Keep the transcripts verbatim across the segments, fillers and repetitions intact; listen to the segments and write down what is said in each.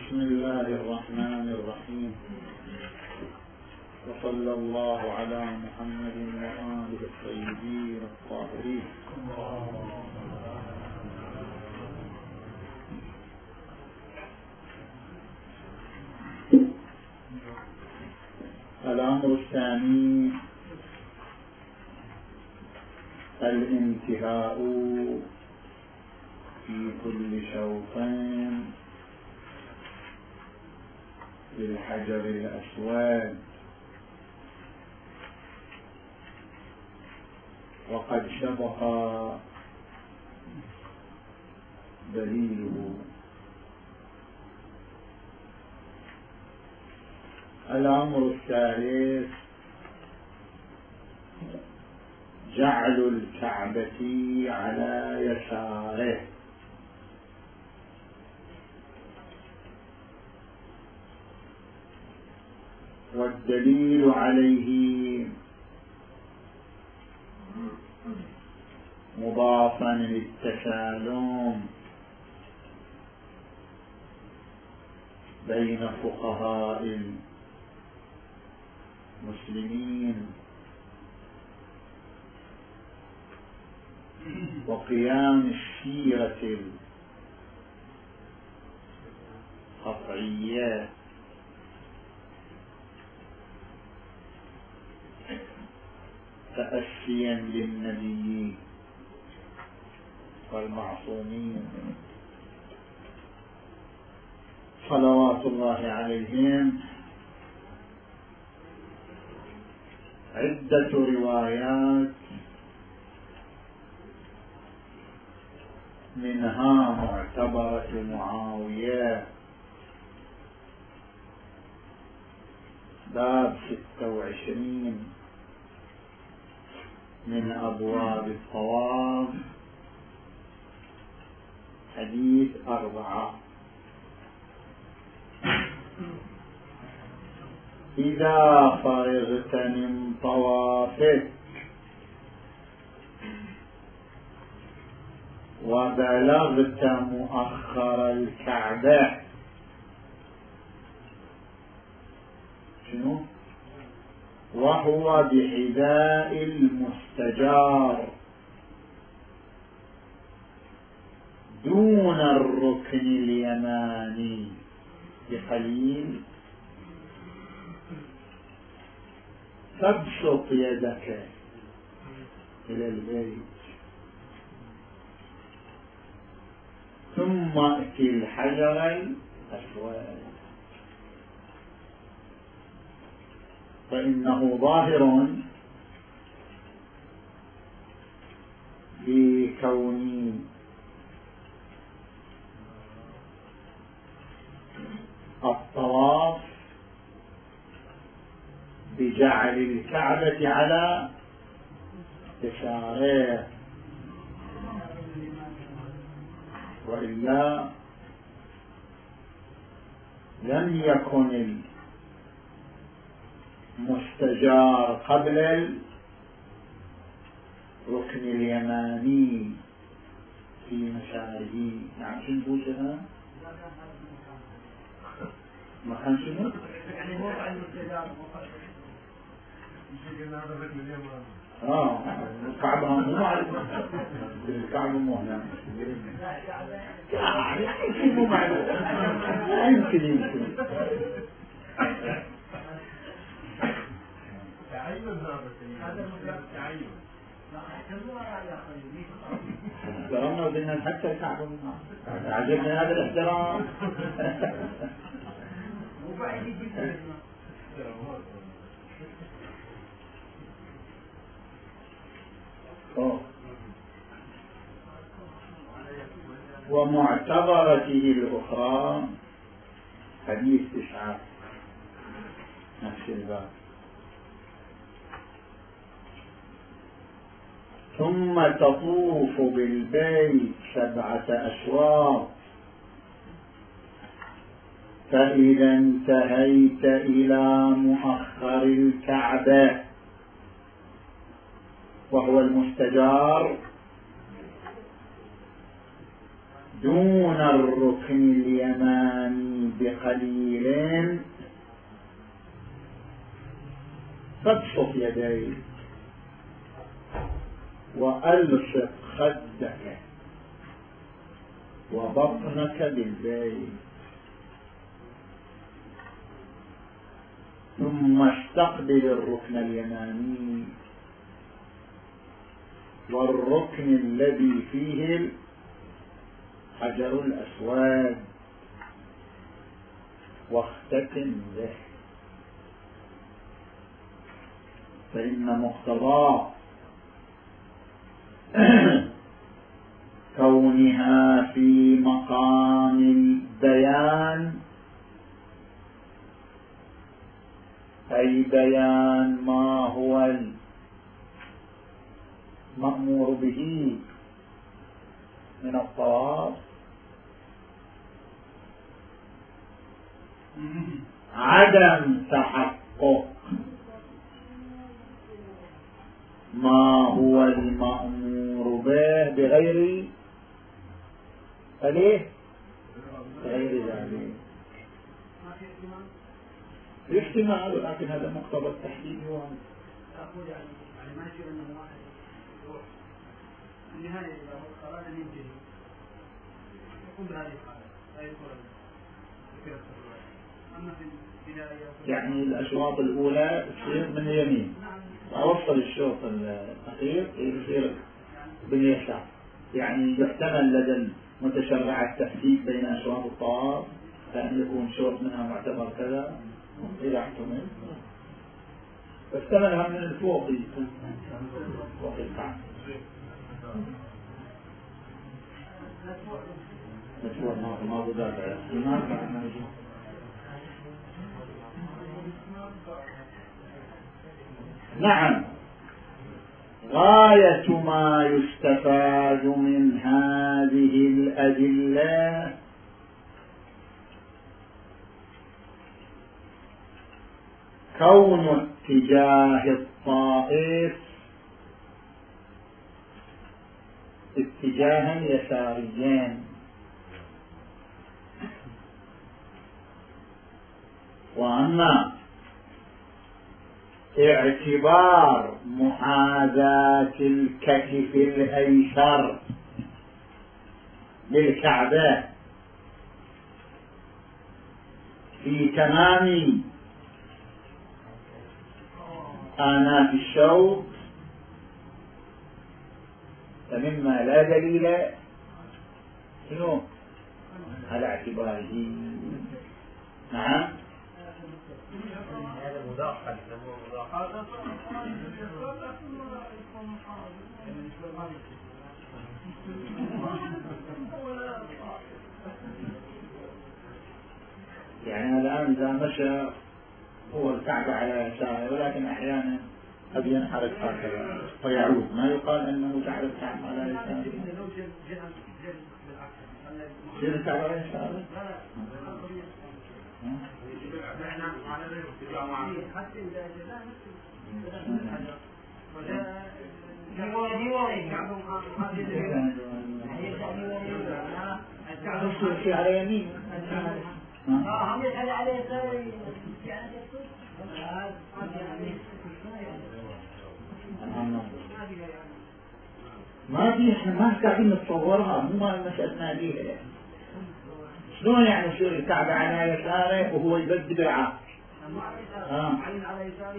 بسم الله الرحمن الرحيم، وصلى الله على محمد وآله الطيبين الطاهرين. الأمر الثاني الانتهاء في كل شوط بالحجر الأسود، وقد سبق دليله. الأمر الثالث جعل الكعبة على يساره، والدليل عليه مضافا للتسالم بين فقهاء المسلمين وقيام السيرة القطعية تأسيا للنبي والمعصومين صلوات الله عليهم عدة روايات، منها معتبرة معاوية باب ستة وعشرين من أبواب الطواف، حديث أربعة: إذا فرغت من طوافك وبلغت مؤخر الكعبة، شنو؟ وهو بحذاء المستجار دون الركن اليماني بقليل، فابسط يدك إلى البيت ثم ائتي الحجر الأسود، فإنه ظاهر في كون الطواف بجعل الكعبة على يساره، وإلا لم يكن المستجار قبل الركن اليماني في مشاره. نعم، شنو بوجهها؟ ما كان شنو؟ يعني موضع المستجار هذا الركن اليماني. اه الكعبة مو معلومة، الكعبة مو هنا، يعني يمكن مو معلومة، يمكن يمكن تعين هذا مطلق تعين. احترامنا بدنا حتى الكعبة مو عجبني هذا الاحترام. وبعدين جدا ومعتبرته الأخرى حديث تسعة نفس الباب: ثم تطوف بالبيت سبعة أشواط، فإذا انتهيت إلى مؤخر الكعبة وهو المستجار دون الركن اليماني قليل فابسط يديك وألصق خدك وبطنك بالبيت، ثم استقبل الركن اليماني والركن الذي فيه الحجر الأسود واختتم به، فإن مقتضى كونها في مقام البيان أي بيان ما هو المأمور به من الطواف، عدم تحقق ما هو المأمور به بغير فليه بغير ذلك الاحتمال، لكن هذا مقتضى التحديد. هو أقول يعني يعني ما يصير أنه واحد يروح في النهاية إذا أراد أن ينتهي يقوم بهذه الحالة لا يدخل الفكرة الصغيرة. أما في البداية يعني الأشواط الأولى تصير من اليمين وأوصل الشوط الأخير يصير باليسار، يعني يحتمل لدى المتشرع التفكيك بين أشواط الطواف، فإن يكون شوط منها معتبر كذا إذا احتمل، فاحتملها من الفوق فوق الكعب مشروع ما ما بذات احتمال. نعم، غاية ما يستفاد من هذه الأدلة كون اتجاه الطائف اتجاها يساريا، وأما اعتبار محاذاة الكتف الأيسر للكعبة في تمام آناف الشوط فمما لا دليل شنو على اعتباره. نعم، هذا مداخل مداخل يعني الآن إذا مشى هو الكعبة على يساره، ولكن أحيانا قد ينحرف هكذا ويعود، ما يقال أنه جعل الكعبة على يساره. يصير الكعبة على يساره؟ يصير على يمين هم يسأل عليه يساري ما في، احنا ما قاعدين نتصورها، مو ما مسألتنا بيها يعني. شلون يعني يصير الكعبة على يساره وهو يبدل العقل؟ اه على يساره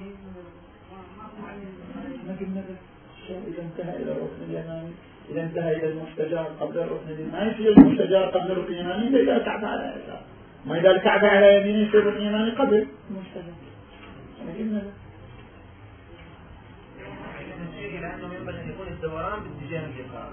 ما قلنا إذا انتهى إلى الركن اليماني، إذا انتهى إلى المستجار قبل الركن اليماني، ما يصير المستجار قبل الركن اليماني إلا إذا الكعبة على يساره، ما إذا الكعبة على يمين يصير الركن اليماني قبل المستجار. ما قلنا لأنه ينبغي أن يكون الدوران باتجاه اليسار.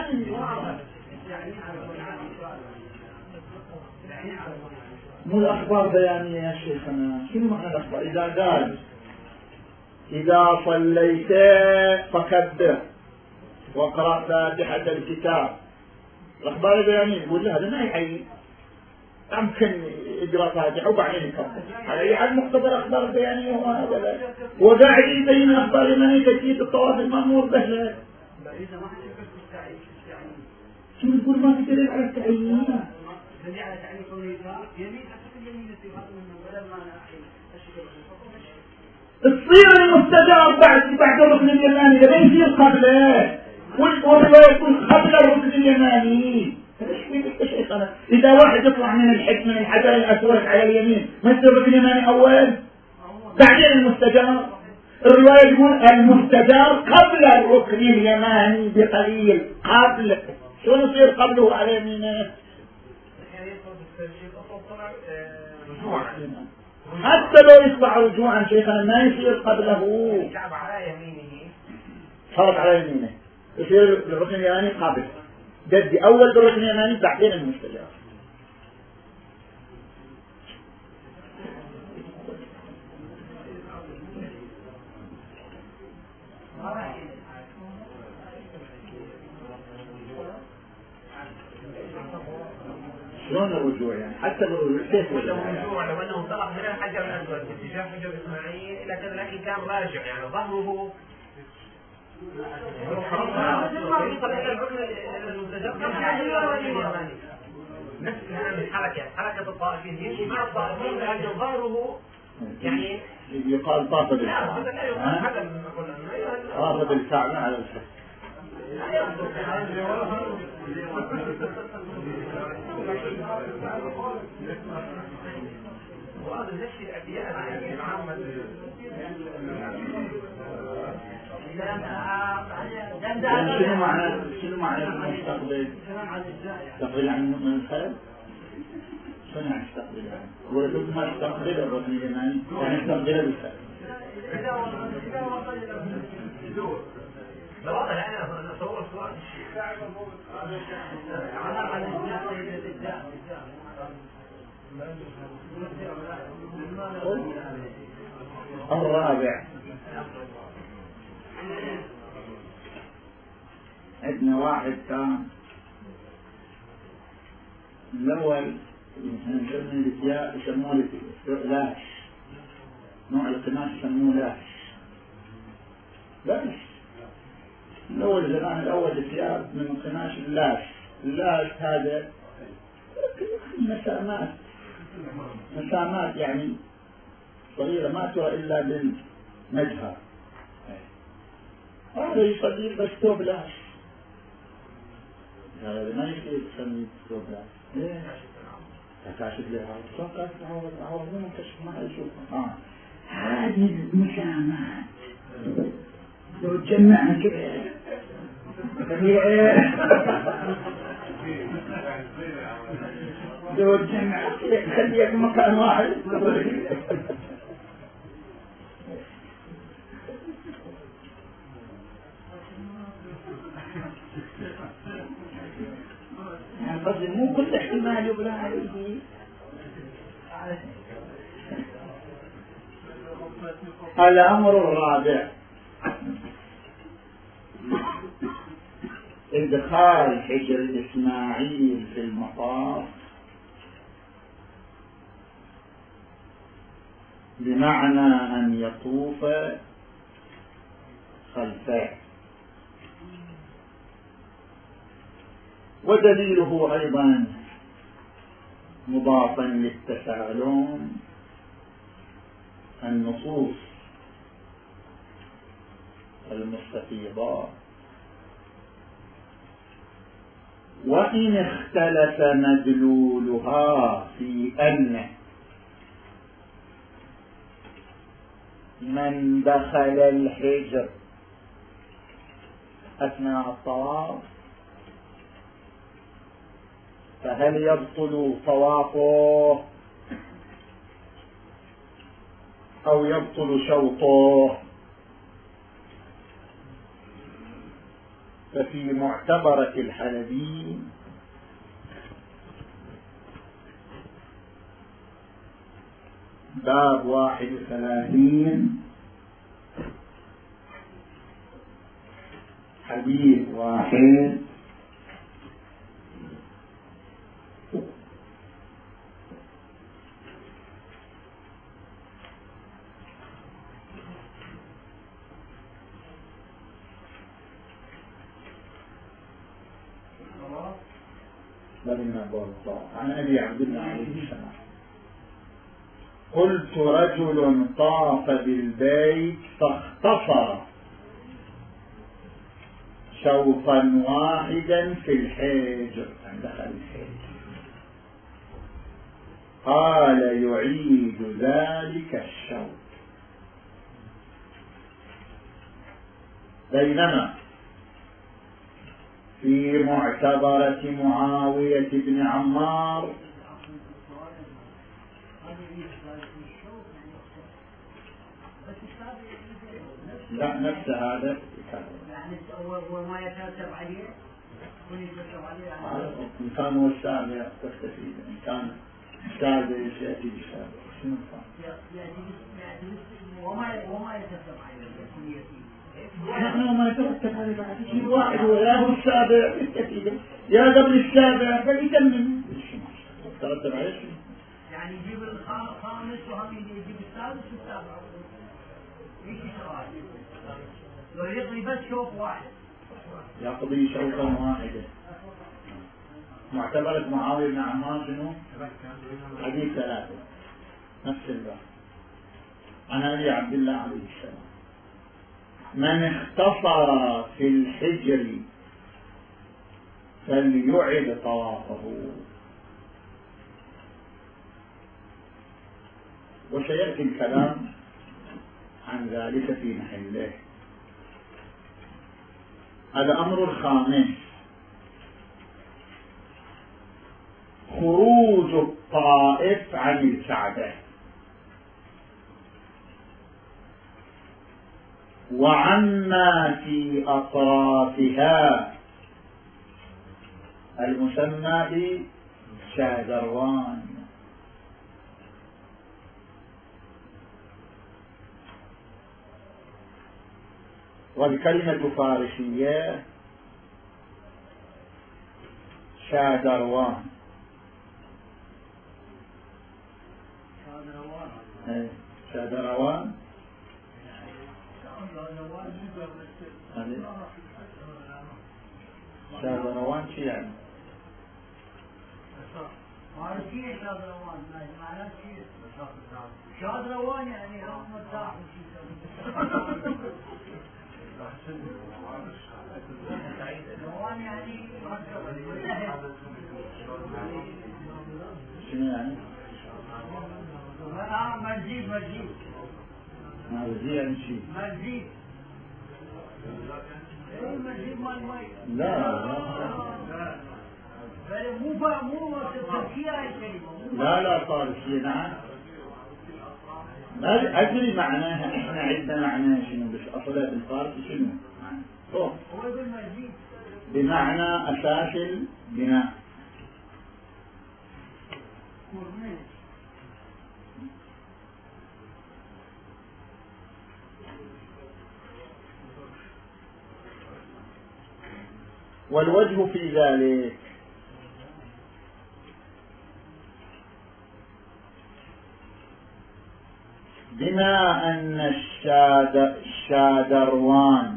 مو الأخبار بيانية يا شيخنا. شنو معنى الأخبار؟ إذا قال إذا صليت فكبر واقرأ فاتحة الكتاب، الأخبار بيانية يقول له هذا ما يحيي، يمكن إجراء فاتحة وبعدين يكبر. على أي مقتضى الأخبار البيانية هو هذا، وقاعد يبين الأخبار البيانية تجديد الطواف المأمور به. شو يقول ما في دليل على التعيين؟ دليل على تعليق قوله يمين أكثر اليمين يصير هذا من بدل ما أحيل الشكل تصير المستجاب بعد بعد الركن اليماني لما يصير قبله والرواية يكون قبل الركن اليماني. إذا واحد يطلع من الحج من الحجر الأسود على اليمين ما يصير الركن اليماني أول بعدين المستجاب. الرواية تقول المستجاب قبل الركن اليماني بقليل قبل. شو يصير قبله على يمينه؟ حتى لو يطلع رجوعا شيخنا ما يصير قبله. الكعب على يمينه خلط على يمينه يصير الركن اليماني قبل. بدي أول بالركن اليماني بعدين المستجاب. شلون الرجوع يعني حتى الرجوع كيف الرجوع لو انه انطلق من الحجر الاسود باتجاه حجر اسماعيل الى كذا لكن كان راجع يعني ظهره نفس الحركه حركه الطائفين يمشي مع الطائفين لكن ظهره يعني يقال طاف بالكعبة طاف بالكعبة على الحج. وهذا نفس الأبيات يعني محمد شنو معنى شنو معنى المستقبل؟ تقبل عن من الخلف؟ شنو يعني تستقبل يعني؟ ولو ما تستقبل الركن اليماني يعني تستقبله بالخلف. لا والله أنا أصور صور الرابع عندنا واحد كان الأول يسمونه الثياب يسمونه لاش نوع القماش يسمونه لاش لاش الأول زمان الأول الثياب من قماش اللاش. اللاش هذا مسامات مسامات يعني صغيرة ما ترى إلا بالمجهر. هذا يصير بس ثوب لاش هذا ما يصير يسمي ثوب لاش. ليه؟ كاشف لها شو كاشف عوض عوض مو كاشف ما يشوفها. هذه المسامات لو تجمعها كده لو تجمعها خليها في مكان واحد يعني قصدي مو كل احتمال يبنى عليه. الأمر الرابع إدخال حجر إسماعيل في المطاف بمعنى أن يطوف خلفه. ودليله أيضا مضافا للتسالم النصوص المستفيضة وإن اختلف مدلولها في أن من دخل الحجر أثناء الطواف فهل يبطل طوافه أو يبطل شوطه؟ ففي معتبرة الحلبي باب واحد وثلاثين حديث واحد بن بطة عن أبي عبد الله عليه السلام قلت رجل طاف بالبيت فاختصر شوطا واحدا في الحجر، دخل الحجر، قال يعيد ذلك الشوط. بينما في معتبرة معاوية بن عمار لا نفس هذا يعني هو ما يترتب عليه ويترتب عليه إن كان هو السابع تختفي، إن كان السابع يأتي بالسابع شنو يأتي وما وما يترتب عليه نحن ما يترتب عليه بعد شيء واحد، هو يا هو السابع يستفيد يا قبل السابع فليتمم يترتب عليه شيء، يعني يجيب الخامس وهم يجيب السادس والسابع ايش سؤال لو يقضي بس شوط واحد يقضي شوطا واحدا. معتبرة معاوية بن عمار شنو؟ حديث ثلاثة نفس الباب عن أبي عبد الله عليه السلام من اختصر في الحجر فليعد طوافه. وسيأتي الكلام عن ذلك في محله. الأمر الخامس خروج الطائف عن الكعبة وعما في أطرافها المسمى بشادروان. والكلمة فارسية شادروان. شادروان شادروان شو يعني؟ فارسية شادروان معناه شيء شادروان يعني هم مرتاح شادروان يعني شنو يعني؟ لا مزيد مزيد مزيد يعني شيء مزيد ايه مزيد مال مي لا لا مو بقى مو تركيا هاي الكلمة لا لا فارسية نعم ما أدري معناها. إحنا عندنا معناها شنو بس أصلها بالفارسي شنو هو يقول مزيد بمعنى أساس البناء. والوجه في ذلك بما أن الشادروان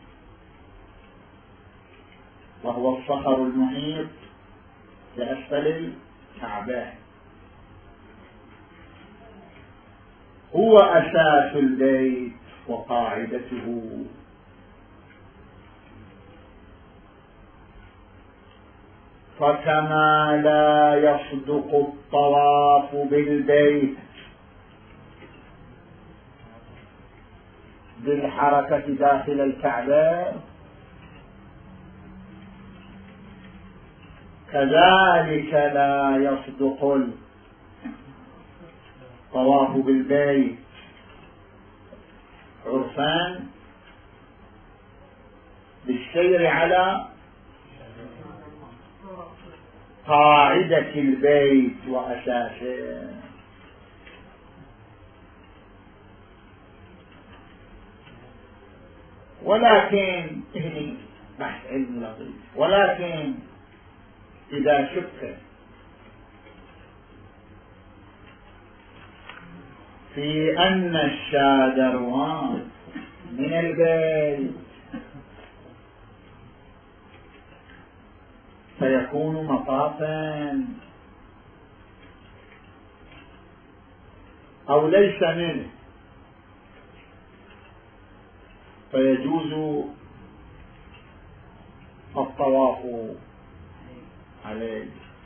وهو الصخر المحيط لأسفل الكعبة هو أساس البيت وقاعدته، فكما لا يصدق الطواف بالبيت بالحركة داخل الكعبة كذلك لا يصدق الطواف بالبيت عرفان بالسير على قاعدة البيت وأساسه. ولكن هنا بحث علمي لطيف، ولكن إذا شك في أن الشادروان من البيت فيكون مطافا أو ليس منه فيجوز الطواف عليه.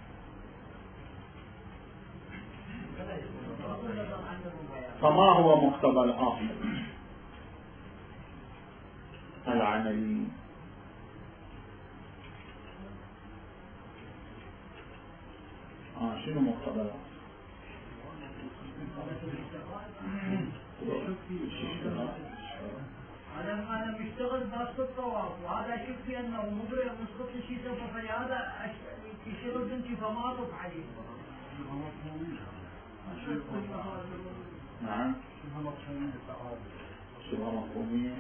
فما هو مقتضى الأصل العملي؟ آه شنو مقتضى الأصل؟ أنا أنا مشتغل بس الطواف وهذا أشوف في أنه مبرر مسقط شيء سوف فلهذا يشتغل بنتي فما أطف عليه. نعم. شبه مفهومية.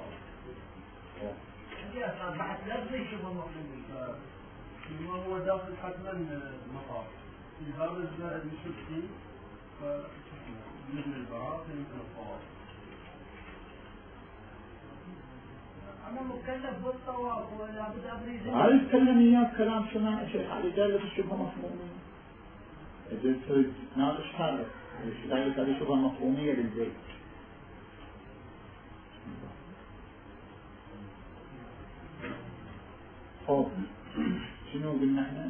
هذه أصلا بحث لفظي شبه مفهومية. ما هو داخل حتما المطاف. الخارج نشوف فيه فمثل البراءة يمكن الطواف. أنا مكلف بالطواف ولا بد أبريز. هاي يتكلم إياه كلام سماع شيخ علي قال لك شبه مفهومية. إذا تريد ناقش هذا لذلك هذه شبه مفهومية للبيت. أوه. شنو قلنا احنا؟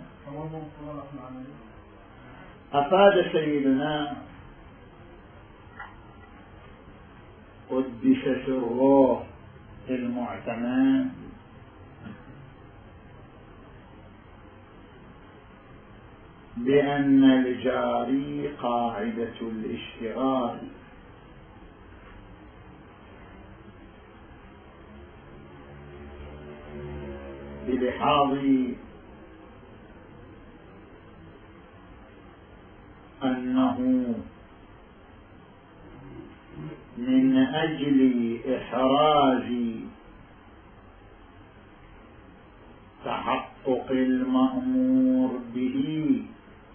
أفاد سيدنا قدس سره المعتمد بأن الجاري قاعدة الاشتغال بلحاظ أنه من أجل إحراز تحقق المأمور به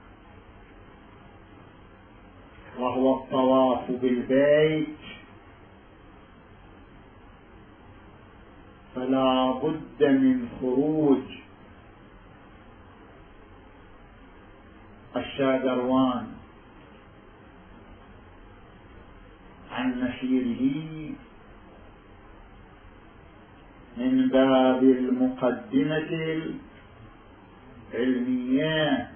وهو الطواف بالبيت فلا بد من خروج الشادروان عن مسيره من باب المقدمة العلمية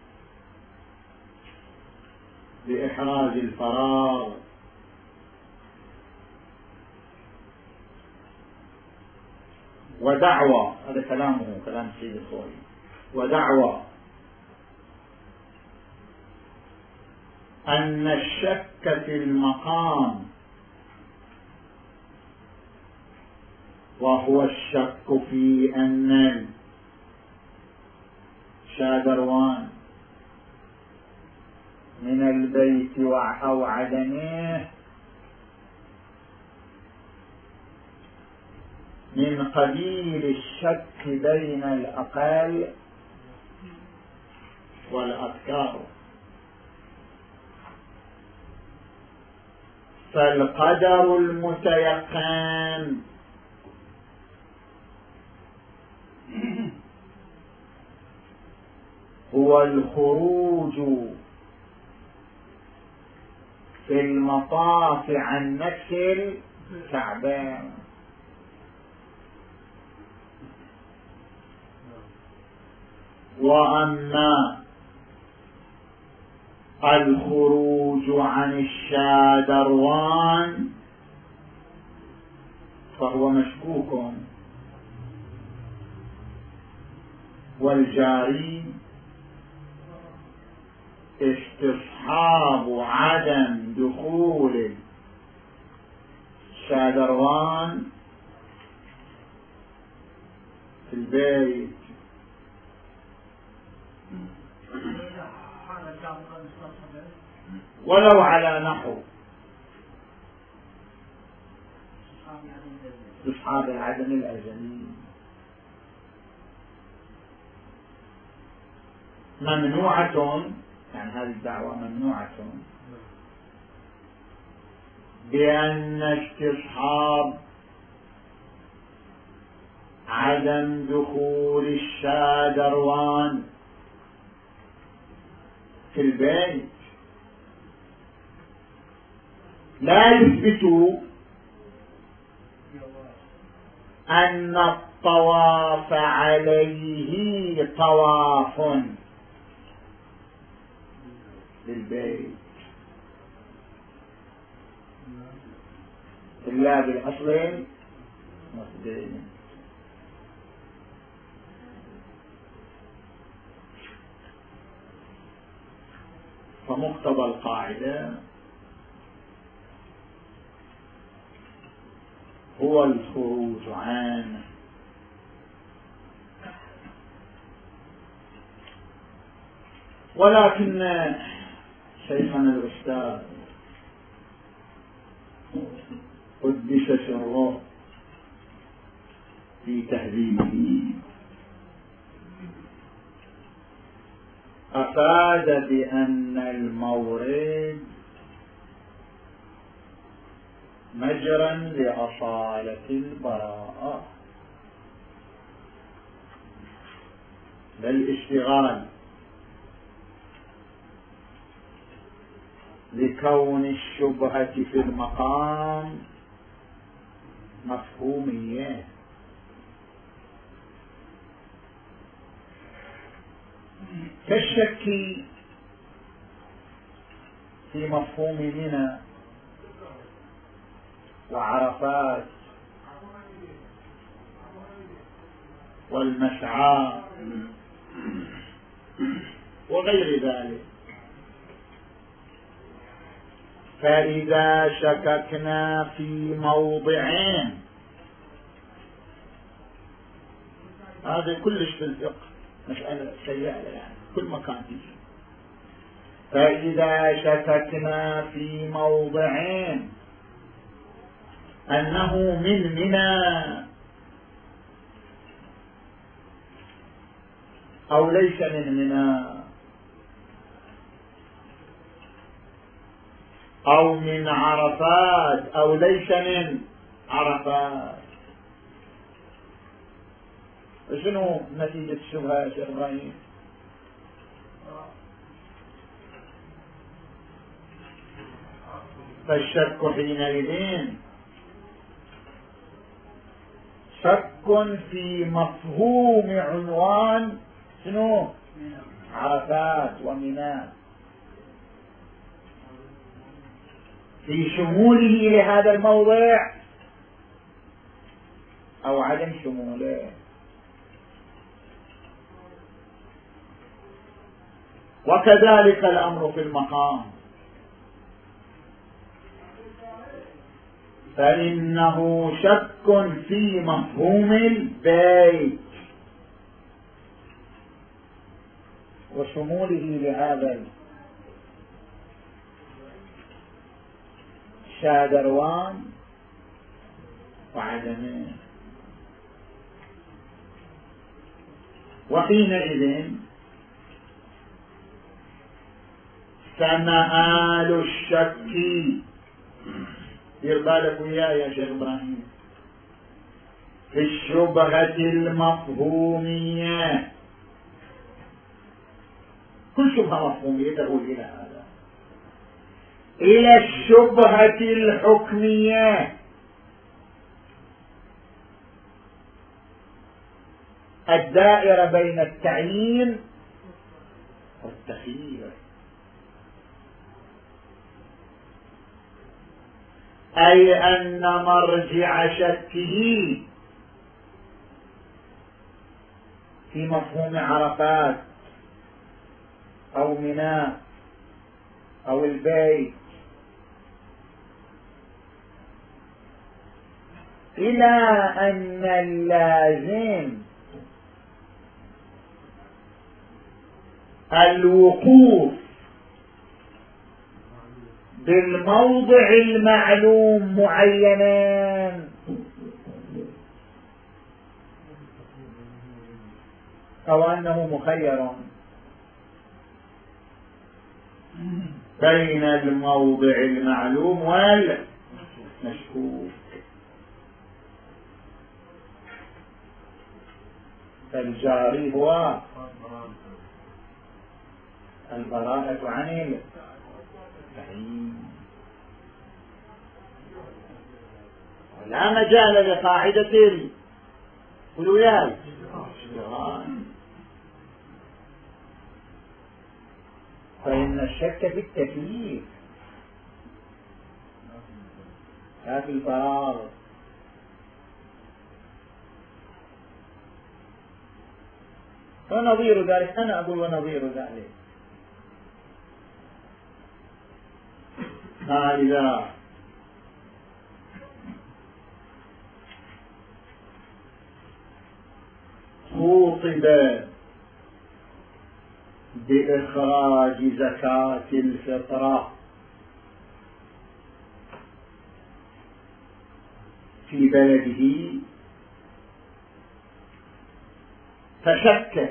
لإحراز الفراغ ودعوى، هذا كلامه كلام سيد الخوي، ودعوى أن الشك في المقام وهو الشك في أن الشادروان من البيت أو عدمه من قبيل الشك بين الأقل والأذكار، فالقدر المتيقن هو الخروج في المطاف عن نفس الكعبة، وأما الخروج عن الشادروان فهو مشكوك، والجاري استصحاب عدم دخول الشادروان في البيت ولو على نحو استصحاب العدم الأزلي ممنوعة، يعني هذه الدعوة ممنوعة بأن استصحاب عدم دخول الشادروان في البيت لا يثبت أن الطواف عليه طواف للبيت إلا بالأصل مصدرين. فمقتضى القاعدة هو الخروج عنه. ولكن شيخنا الأستاذ قدس سره في تهذيبه أفاد بأن المورد مجرا لأصالة البراءة، بل اشتغال لكون الشبهة في المقام مفهومية، كالشك في مفهوم منى وعرفات والمسعى وغير ذلك. فإذا شككنا في موضعين، هذا كلش في الفقه مسألة سيئة يعني كل مكان فيه. فإذا شككنا في موضعين أنه من منى أو ليس من منى أو من عرفات أو ليس من عرفات، شنو نتيجة الشبهة يا شيخ إبراهيم؟ فالشك حينئذ شك في مفهوم عنوان شنو؟ عرفات ومنى، في شموله لهذا الموضع أو عدم شموله. وكذلك الأمر في المقام، فإنه شك في مفهوم البيت وشموله لهذا الشادروان وعدمه. وحينئذ فمآل الشك، دير بالك وياه يا شيخ إبراهيم، في الشبهة المفهومية، كل شبهة مفهومية تقول إلى هذا، إلى الشبهة الحكمية الدائرة بين التعيين والتخيير، أي أن مرجع شكه في مفهوم عرفات أو منى أو البيت إلى أن اللازم الوقوف بالموضع المعلوم معينا، أو أنه مخير بين الموضع المعلوم والمشكوك. فالجاري هو البراءة عن التعيين. لا مجال لقاعدة الولاية فإن الشك في التكليف لا في الفراغ. ونظير ذلك أنا أقول ونظير ذلك ما إذا خوطب بإخراج زكاة الفطرة في بلده فشك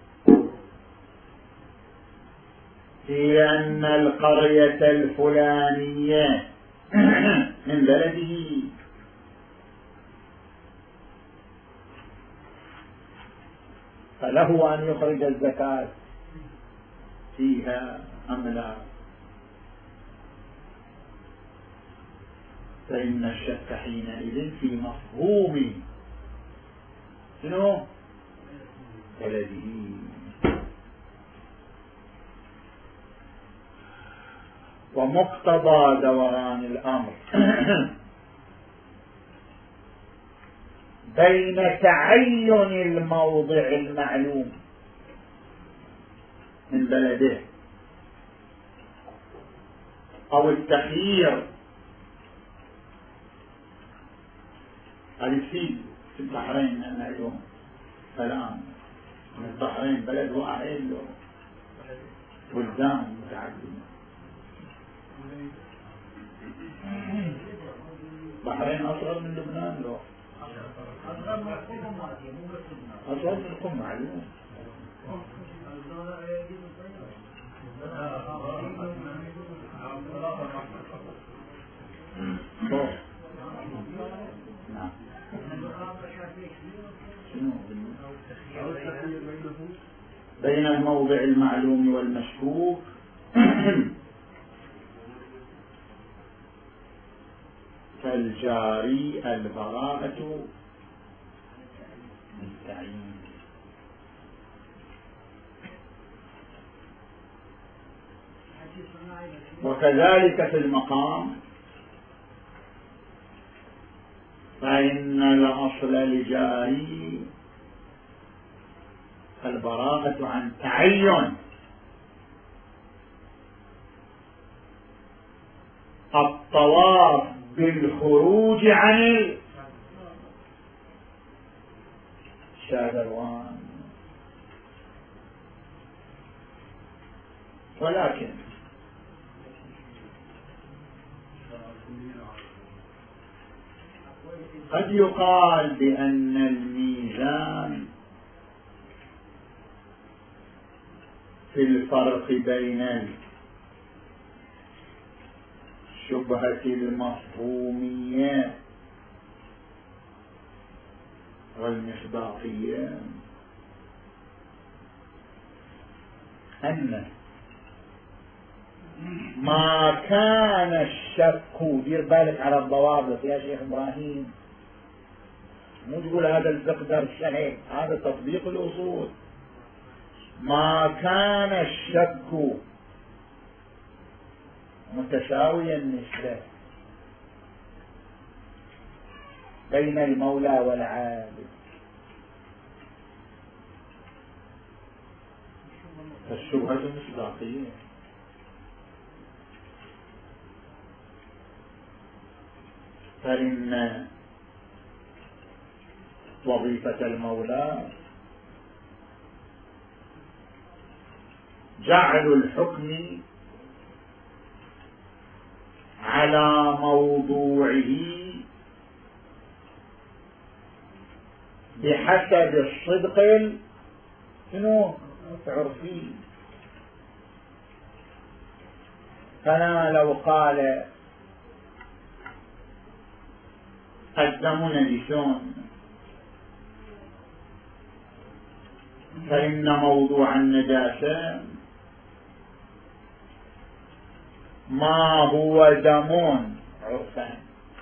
في أن القرية الفلانية من بلده فله أن يخرج الزكاة فيها أم لا؟ فإن الشك حينئذ في مفهوم شنو؟ بلده. ومقتضى دوران الأمر بين تعين الموضع المعلوم من بلده أو التخيير الفيل في البحرين أن اليوم كلام من البحرين بلد واحد بلدان متعددة. البحرين أصغر من لبنان لو أصغر من القم معلوم. نعم. بين الموضع المعلوم والمشكوك فالجاري البراءة من تعيين. وكذلك في المقام فإن الأصل لجاري البراءة عن تعين الطواف بالخروج عن الشادروان. ولكن قد يقال بأن الميزان في الفرق بين الشبهة المفهومية والمصداقية أن ما كان الشك، دير بالك على الضوابط يا شيخ إبراهيم، مو تقول هذا الفقه الشرعي، هذا تطبيق الأصول. ما كان الشك متساويا النسبة بين المولى والعابد فالشبهة مصداقية. فإن وظيفة المولى جعل الحكم على موضوعه بحسب الصدق العرفي. فأنا لو قال الدم نجسون فإن موضوع النجاسة ما هو دم عرفا،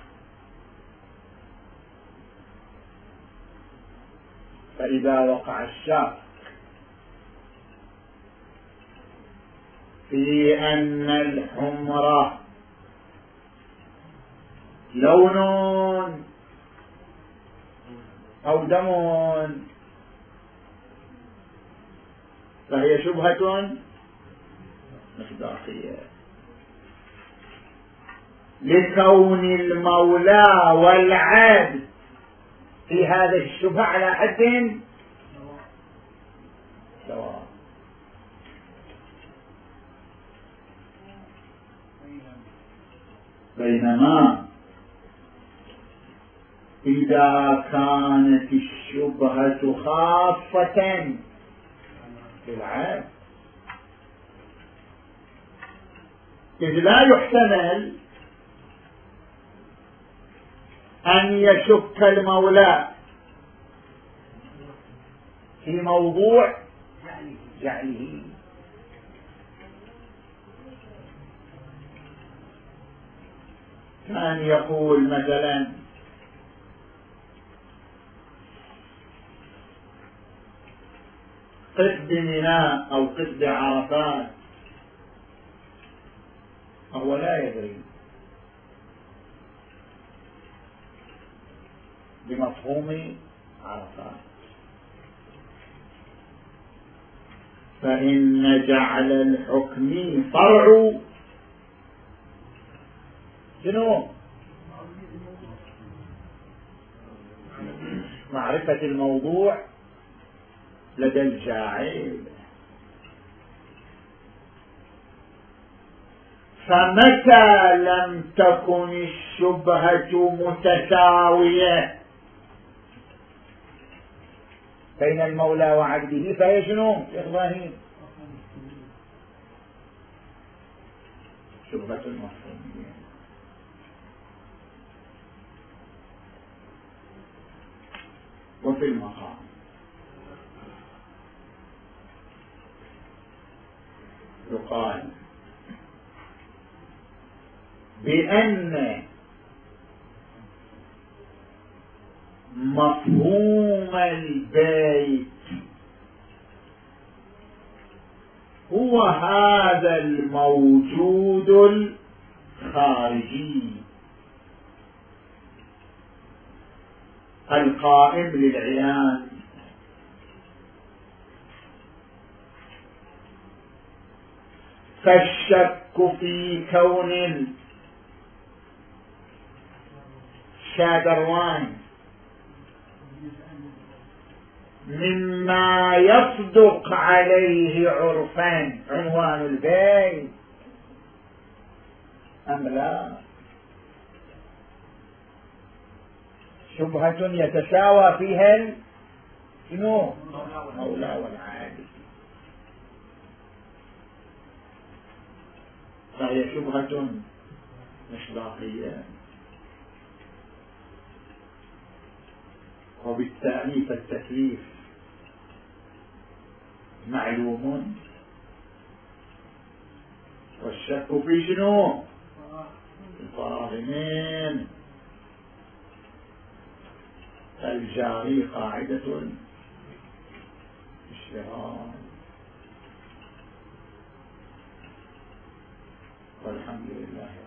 فإذا وقع الشك في أن الحمرة لون أو دم فهي شبهة مصداقية، لكون المولى والعبد في هذه الشبهة على حد سواء. بينما إذا كانت الشبهة خاصة بالعبد، إذ لا يحتمل أن يشك المولى في موضوع جعله، كان يقول مثلا قف بمنى أو قف بعرفات، هو لا يدري بمفهوم عرفات، فإن جعل الحكم فرع شنو؟ معرفة الموضوع لدى الجاعل. فمتى لم تكن الشبهة متساوية بين المولى وعبده فهي شنو يا إبراهيم؟ شبهة المفهومية. وفي المقام يقال بأن مفهوم البيت هو هذا الموجود الخارجي القائم للعيان، فالشك في كون شادروان مما يصدق عليه عرفا عنوان البيت أم لا، شبهة يتساوى فيها شنو؟ مولى والعابد، فهي شبهة مصداقية. وبالتالي فالتكليف معلوم، والشك في شنو؟ الفراغمين. الجاري قاعدة الاشتراك. والحمد لله.